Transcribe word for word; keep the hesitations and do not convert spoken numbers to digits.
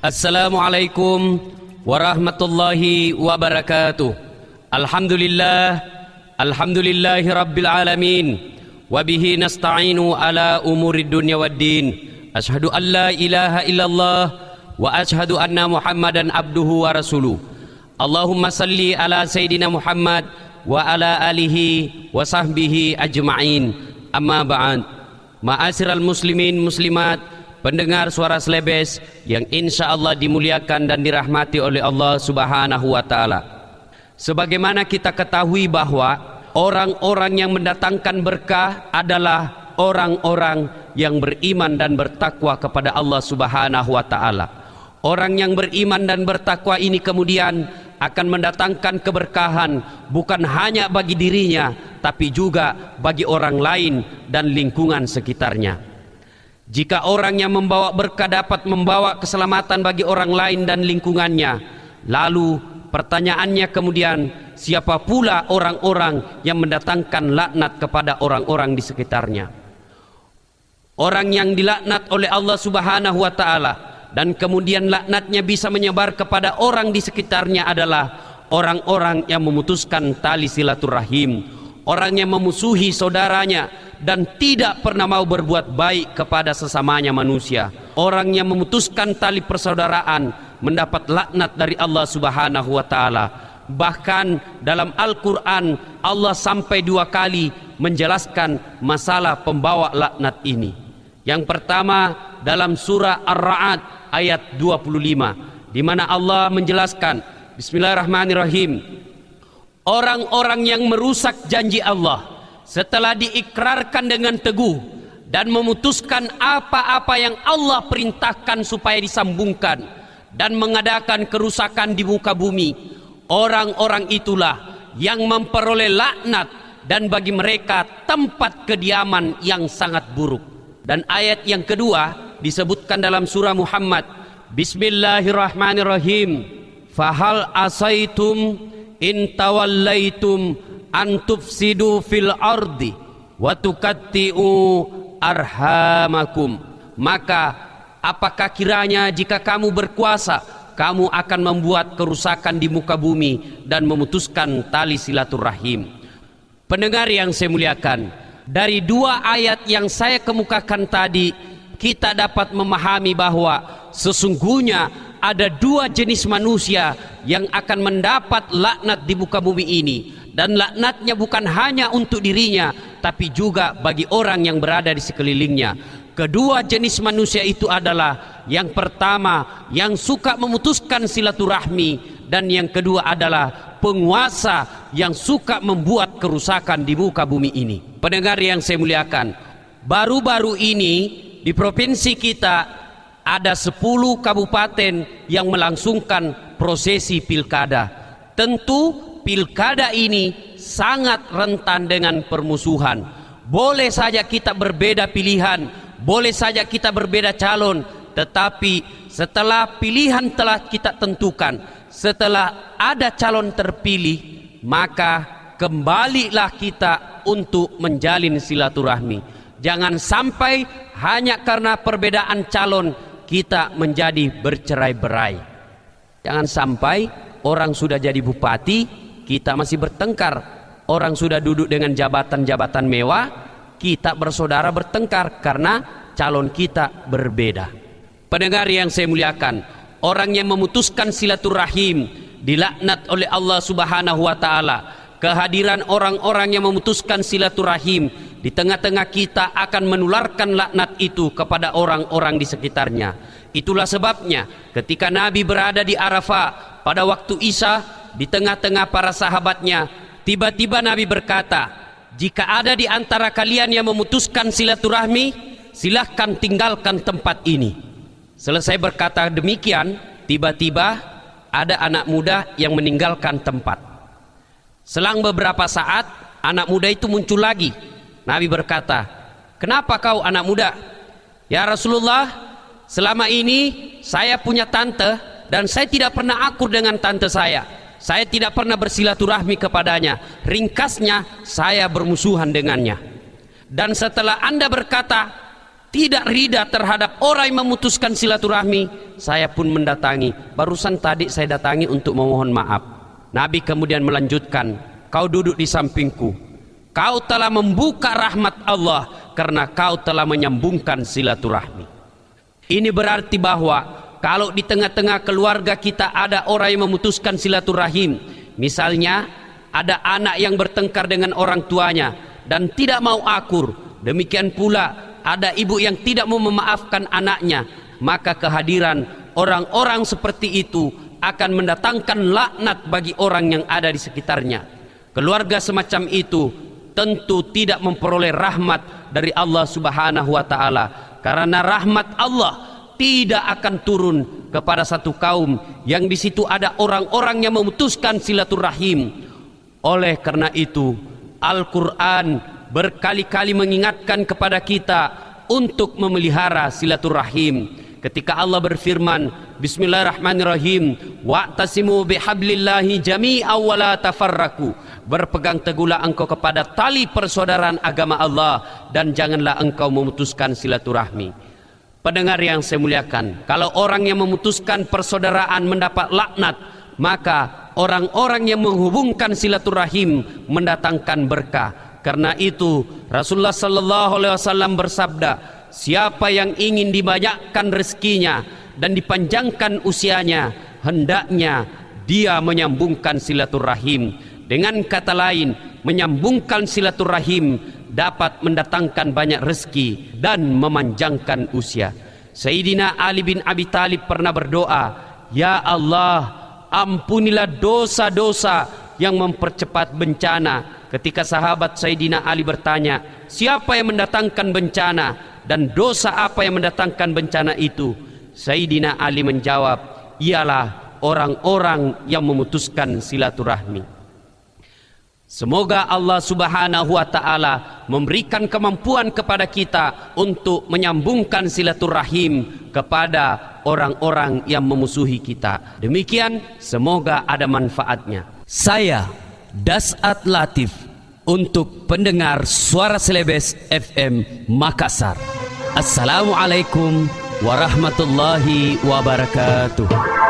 Assalamualaikum warahmatullahi wabarakatuh. Alhamdulillah, alhamdulillahi rabbil alamin. Wabihi nasta'inu ala umurid dunya waddin. Ashhadu an la ilaha illallah wa ashhadu anna muhammadan abduhu wa rasuluh. Allahumma salli ala sayyidina Muhammad wa ala alihi wa sahbihi ajma'in. Amma ba'd. Ma'asyiral muslimin muslimat, pendengar suara Slebes yang insya Allah dimuliakan dan dirahmati oleh Allah Subhanahu wa Ta'ala. Sebagaimana kita ketahui bahwa orang-orang yang mendatangkan berkah adalah orang-orang yang beriman dan bertakwa kepada Allah Subhanahu wa Ta'ala. Orang yang beriman dan bertakwa ini kemudian akan mendatangkan keberkahan bukan hanya bagi dirinya, tapi juga bagi orang lain dan lingkungan sekitarnya. Jika orang yang membawa berkah dapat membawa keselamatan bagi orang lain dan lingkungannya, lalu pertanyaannya kemudian, siapa pula orang-orang yang mendatangkan laknat kepada orang-orang di sekitarnya? Orang yang dilaknat oleh Allah Subhanahu wa Ta'ala dan kemudian laknatnya bisa menyebar kepada orang di sekitarnya adalah orang-orang yang memutuskan tali silaturahim, orang yang memusuhi saudaranya dan tidak pernah mau berbuat baik kepada sesamanya manusia. Orang yang memutuskan tali persaudaraan mendapat laknat dari Allah Subhanahu wa Ta'ala. Bahkan dalam Al-Quran Allah sampai dua kali menjelaskan masalah pembawa laknat ini. Yang pertama dalam surah Ar-Ra'd ayat dua puluh lima, di mana Allah menjelaskan, Bismillahirrahmanirrahim, orang-orang yang merusak janji Allah setelah diikrarkan dengan teguh dan memutuskan apa-apa yang Allah perintahkan supaya disambungkan dan mengadakan kerusakan di muka bumi, orang-orang itulah yang memperoleh laknat dan bagi mereka tempat kediaman yang sangat buruk. Dan ayat yang kedua disebutkan dalam surah Muhammad, Bismillahirrahmanirrahim, fahal asaitum in tawallaitum an tufsidu fil ardi wa tukatti'u arhamakum. Maka apakah kiranya jika kamu berkuasa, kamu akan membuat kerusakan di muka bumi dan memutuskan tali silaturahim. Pendengar yang saya muliakan, dari dua ayat yang saya kemukakan tadi, kita dapat memahami bahwa sesungguhnya ada dua jenis manusia yang akan mendapat laknat di muka bumi ini. Dan laknatnya bukan hanya untuk dirinya, tapi juga bagi orang yang berada di sekelilingnya. Kedua jenis manusia itu adalah, yang pertama yang suka memutuskan silaturahmi, dan yang kedua adalah penguasa yang suka membuat kerusakan di muka bumi ini. Pendengar yang saya muliakan, baru-baru ini di provinsi kita ada sepuluh kabupaten yang melangsungkan prosesi pilkada. Tentu pilkada ini sangat rentan dengan permusuhan. Boleh saja kita berbeda pilihan, boleh saja kita berbeda calon, tetapi setelah pilihan telah kita tentukan, setelah ada calon terpilih, maka kembalilah kita untuk menjalin silaturahmi. Jangan sampai hanya karena perbedaan calon kita menjadi bercerai-berai. Jangan sampai orang sudah jadi bupati, kita masih bertengkar. Orang sudah duduk dengan jabatan-jabatan mewah, kita bersaudara bertengkar karena calon kita berbeda. Pendengar yang saya muliakan, orang yang memutuskan silaturahim dilaknat oleh Allah Subhanahu wa Ta'ala. Kehadiran orang-orang yang memutuskan silaturahim di tengah-tengah kita akan menularkan laknat itu kepada orang-orang di sekitarnya. Itulah sebabnya ketika Nabi berada di Arafah pada waktu Isya, di tengah-tengah para sahabatnya, tiba-tiba Nabi berkata, jika ada di antara kalian yang memutuskan silaturahmi, silahkan tinggalkan tempat ini. Selesai berkata demikian, tiba-tiba ada anak muda yang meninggalkan tempat. Selang beberapa saat, anak muda itu muncul lagi. Nabi berkata, kenapa kau anak muda? Ya Rasulullah, selama ini saya punya tante dan saya tidak pernah akur dengan tante saya. Saya tidak pernah bersilaturahmi kepadanya. Ringkasnya, saya bermusuhan dengannya. Dan setelah Anda berkata tidak rida terhadap orang yang memutuskan silaturahmi, saya pun mendatangi. Barusan tadi saya datangi untuk memohon maaf. Nabi kemudian melanjutkan, kau duduk di sampingku, kau telah membuka rahmat Allah karena kau telah menyambungkan silaturahmi. Ini berarti bahwa kalau di tengah-tengah keluarga kita ada orang yang memutuskan silaturahim, misalnya ada anak yang bertengkar dengan orang tuanya dan tidak mau akur, demikian pula ada ibu yang tidak mau memaafkan anaknya, maka kehadiran orang-orang seperti itu akan mendatangkan laknat bagi orang yang ada di sekitarnya. Keluarga semacam itu tentu tidak memperoleh rahmat dari Allah Subhanahu wa taala, karena rahmat Allah tidak akan turun kepada satu kaum yang di situ ada orang-orang yang memutuskan silaturahim. Oleh karena itu, Al-Qur'an berkali-kali mengingatkan kepada kita untuk memelihara silaturahim. Ketika Allah berfirman, Bismillahirrahmanirrahim, wa'tasimu bihablillahi jami'an wa la tafarraku. Berpegang teguhlah engkau kepada tali persaudaraan agama Allah dan janganlah engkau memutuskan silaturahmi. Pendengar yang saya muliakan, kalau orang yang memutuskan persaudaraan mendapat laknat, maka orang-orang yang menghubungkan silaturahim mendatangkan berkah. Karena itu Rasulullah sallallahu alaihi wasallam bersabda, siapa yang ingin dibanyakkan rezekinya dan dipanjangkan usianya, hendaknya dia menyambungkan silaturahim. Dengan kata lain, menyambungkan silaturahim dapat mendatangkan banyak rezeki dan memanjangkan usia. Sayyidina Ali bin Abi Thalib pernah berdoa, ya Allah, ampunilah dosa-dosa yang mempercepat bencana. Ketika sahabat Sayyidina Ali bertanya, siapa yang mendatangkan bencana dan dosa apa yang mendatangkan bencana itu? Sayyidina Ali menjawab, ialah orang-orang yang memutuskan silaturahmi. Semoga Allah Subhanahu wa taala memberikan kemampuan kepada kita untuk menyambungkan silaturahim kepada orang-orang yang memusuhi kita. Demikian, semoga ada manfaatnya. Saya Das'at Latif untuk pendengar Suara Celebes F M Makassar. Assalamualaikum warahmatullahi wabarakatuh.